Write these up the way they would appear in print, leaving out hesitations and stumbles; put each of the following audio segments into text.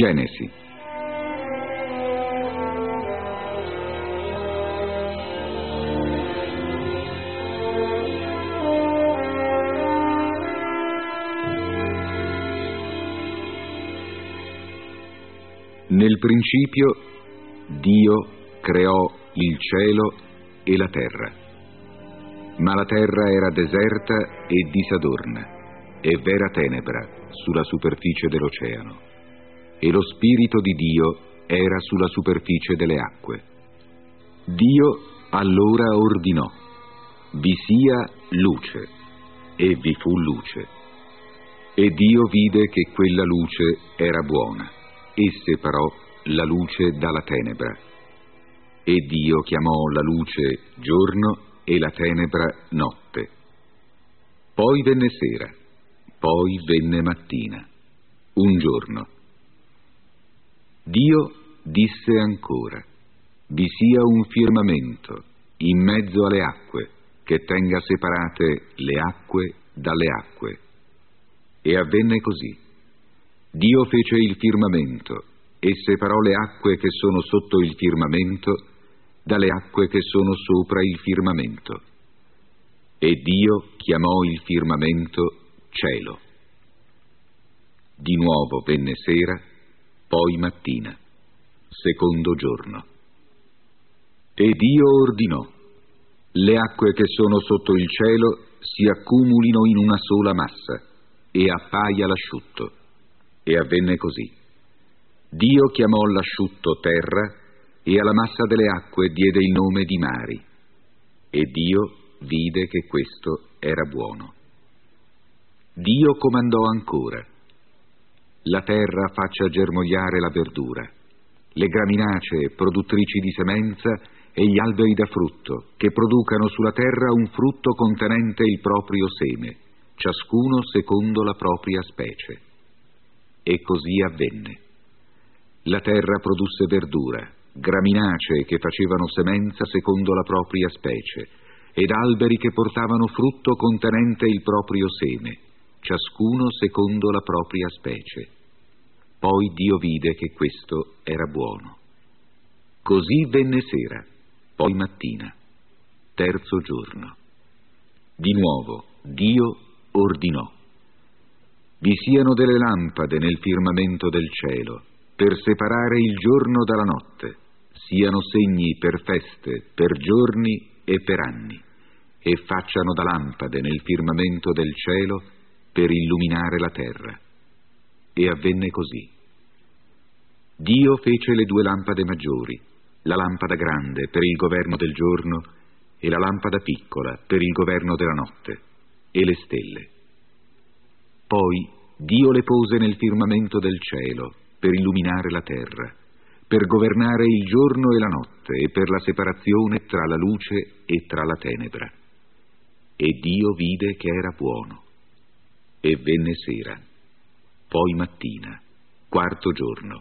Genesi. Nel principio Dio creò il cielo e la terra, ma la terra era deserta e disadorna, e vera tenebra sulla superficie dell'oceano, e lo Spirito di Dio era sulla superficie delle acque. Dio allora ordinò: vi sia luce, e vi fu luce. E Dio vide che quella luce era buona, e separò la luce dalla tenebra. E Dio chiamò la luce giorno e la tenebra notte. Poi venne sera, poi venne mattina, un giorno. Dio disse ancora: vi sia un firmamento in mezzo alle acque, che tenga separate le acque dalle acque. E avvenne così. Dio fece il firmamento e separò le acque che sono sotto il firmamento dalle acque che sono sopra il firmamento. E Dio chiamò il firmamento cielo. Di nuovo venne sera, poi mattina, secondo giorno. E Dio ordinò: le acque che sono sotto il cielo si accumulino in una sola massa, e appaia l'asciutto. E avvenne così. Dio chiamò l'asciutto terra, e alla massa delle acque diede il nome di mari. E Dio vide che questo era buono. Dio comandò ancora: la terra faccia germogliare la verdura, le graminacee produttrici di semenza e gli alberi da frutto, che producano sulla terra un frutto contenente il proprio seme, ciascuno secondo la propria specie. E così avvenne. La terra produsse verdura, graminacee che facevano semenza secondo la propria specie, ed alberi che portavano frutto contenente il proprio seme, ciascuno secondo la propria specie. Poi Dio vide che questo era buono. Così venne sera, poi mattina, terzo giorno. Di nuovo Dio ordinò: vi siano delle lampade nel firmamento del cielo, per separare il giorno dalla notte, siano segni per feste, per giorni e per anni, e facciano da lampade nel firmamento del cielo per illuminare la terra. E avvenne così. Dio fece le due lampade maggiori, la lampada grande per il governo del giorno e la lampada piccola per il governo della notte, e le stelle. Poi Dio le pose nel firmamento del cielo per illuminare la terra, per governare il giorno e la notte e per la separazione tra la luce e tra la tenebra. E Dio vide che era buono. E venne sera, poi mattina, quarto giorno.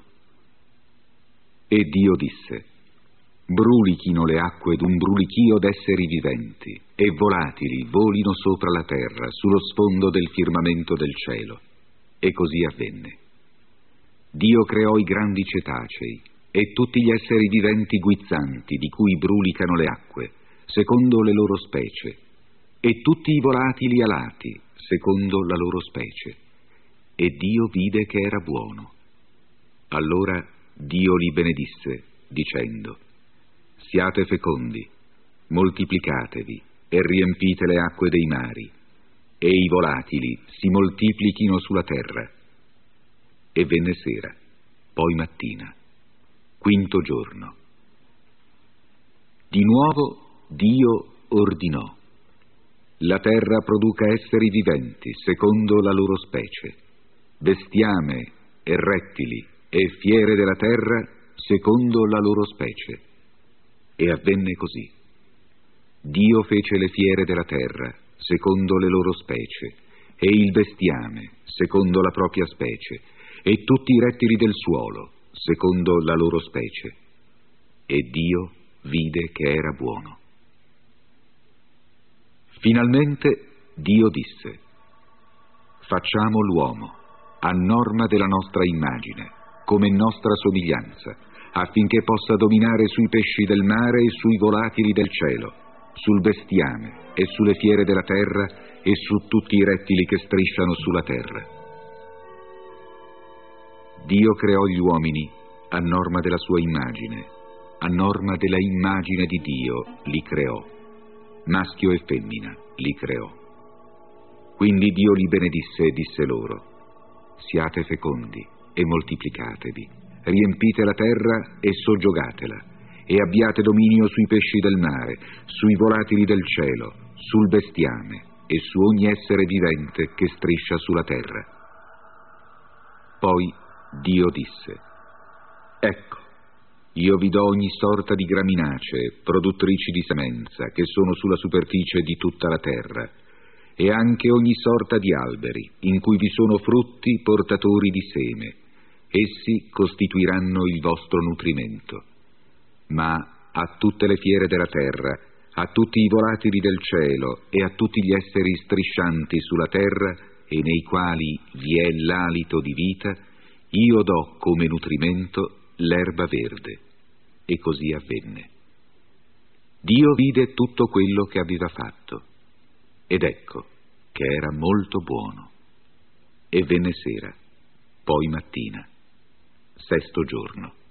E Dio disse: brulichino le acque d'un brulichio d'esseri viventi, e volatili volino sopra la terra, sullo sfondo del firmamento del cielo. E così avvenne. Dio creò i grandi cetacei e tutti gli esseri viventi guizzanti di cui brulicano le acque, secondo le loro specie, e tutti i volatili alati, secondo la loro specie. E Dio vide che era buono. Allora Dio li benedisse, dicendo: siate fecondi, moltiplicatevi e riempite le acque dei mari, e i volatili si moltiplichino sulla terra. E venne sera, poi mattina, quinto giorno. Di nuovo Dio ordinò: la terra produca esseri viventi secondo la loro specie, bestiame e rettili e fiere della terra secondo la loro specie. E avvenne così. Dio fece le fiere della terra secondo le loro specie, e il bestiame secondo la propria specie, e tutti i rettili del suolo secondo la loro specie. E Dio vide che era buono. Finalmente Dio disse: facciamo l'uomo a norma della nostra immagine, come nostra somiglianza, affinché possa dominare sui pesci del mare e sui volatili del cielo, sul bestiame e sulle fiere della terra e su tutti i rettili che strisciano sulla terra. Dio creò gli uomini a norma della sua immagine, a norma della immagine di Dio li creò, maschio e femmina li creò. Quindi Dio li benedisse e disse loro: siate fecondi e moltiplicatevi, riempite la terra e soggiogatela, e abbiate dominio sui pesci del mare, sui volatili del cielo, sul bestiame e su ogni essere vivente che striscia sulla terra. Poi Dio disse: ecco, io vi do ogni sorta di graminacee, produttrici di semenza, che sono sulla superficie di tutta la terra, e anche ogni sorta di alberi, in cui vi sono frutti portatori di seme. Essi costituiranno il vostro nutrimento. Ma a tutte le fiere della terra, a tutti i volatili del cielo e a tutti gli esseri striscianti sulla terra e nei quali vi è l'alito di vita, io do come nutrimento l'erba verde. E così avvenne. Dio vide tutto quello che aveva fatto, ed ecco che era molto buono. E venne sera, poi mattina, sesto giorno.